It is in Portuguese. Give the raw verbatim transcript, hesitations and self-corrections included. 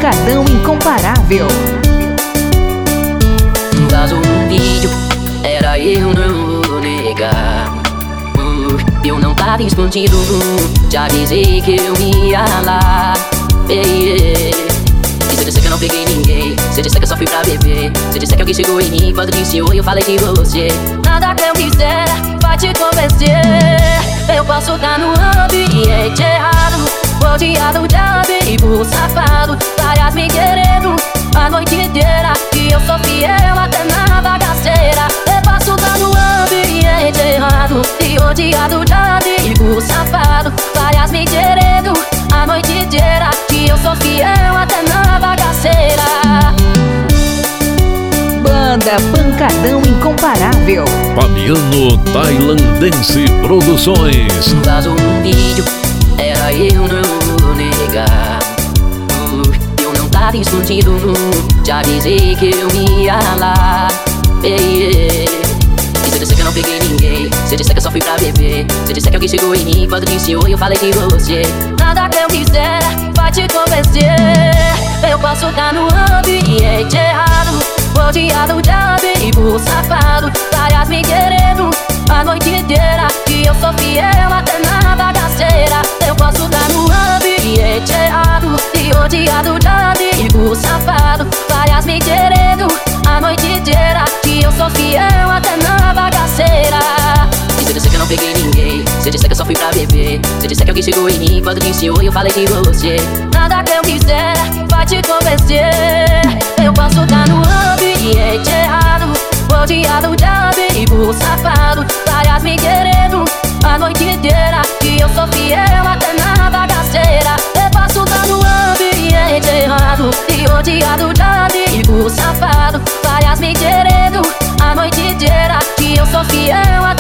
pancadão incomparável. Vazou um vídeo, era eu, não vou negar. uh, Eu não tava escondido, já avisei que eu ia lá. Ei, ei. E se eu disser que eu não peguei ninguém, se eu disser que eu só fui pra beber, se eu disser que alguém chegou em mim quando disse oi, eu falei de você. Nada que eu quiser vai te convencer. Eu posso estar no ambiente errado, rodeado de amigo safado, várias me querendo a noite inteira, e eu sou fiel até na bagaceira. Eu posso estar no ambiente errado e rodeado de amigo safado, várias me querendo a noite inteira, e eu sou fiel até na bagaceira. Banda Pancadão Incomparável. Fabiano Tailandense Produções. Vazou um vídeo, era eu, não vou negar. uh, Eu não tava escondido, já avisei que eu ia lá. Ei, ei. E se eu disser que eu não peguei ninguém, se eu disser que eu só fui pra beber, se eu disser que alguém chegou em mim quando disse oi, eu falei de você. Nada que eu quiser vai te convencer. Eu posso estar no ambiente errado, rodeado de amigo safado, várias me querendo a noite inteira, e eu sou fiel até na bagaceira. Eu posso estar no ambiente errado e rodeado de amigo safado, várias me querendo a noite inteira, e eu sou fiel até na bagaceira. E se eu disser que eu não peguei ninguém, se eu disser que eu só fui pra beber, se eu disser que alguém chegou em mim quando disse oi, eu falei de você. Nada que eu quiser vai te convencer. Eu posso estar no ambiente errado, rodeado de amigo safado, várias me querendo a noite inteira, e eu sou fiel até na bagaceira. Eu posso estar no ambiente errado e rodeado de amigo safado, várias me querendo a noite inteira, e eu sou fiel até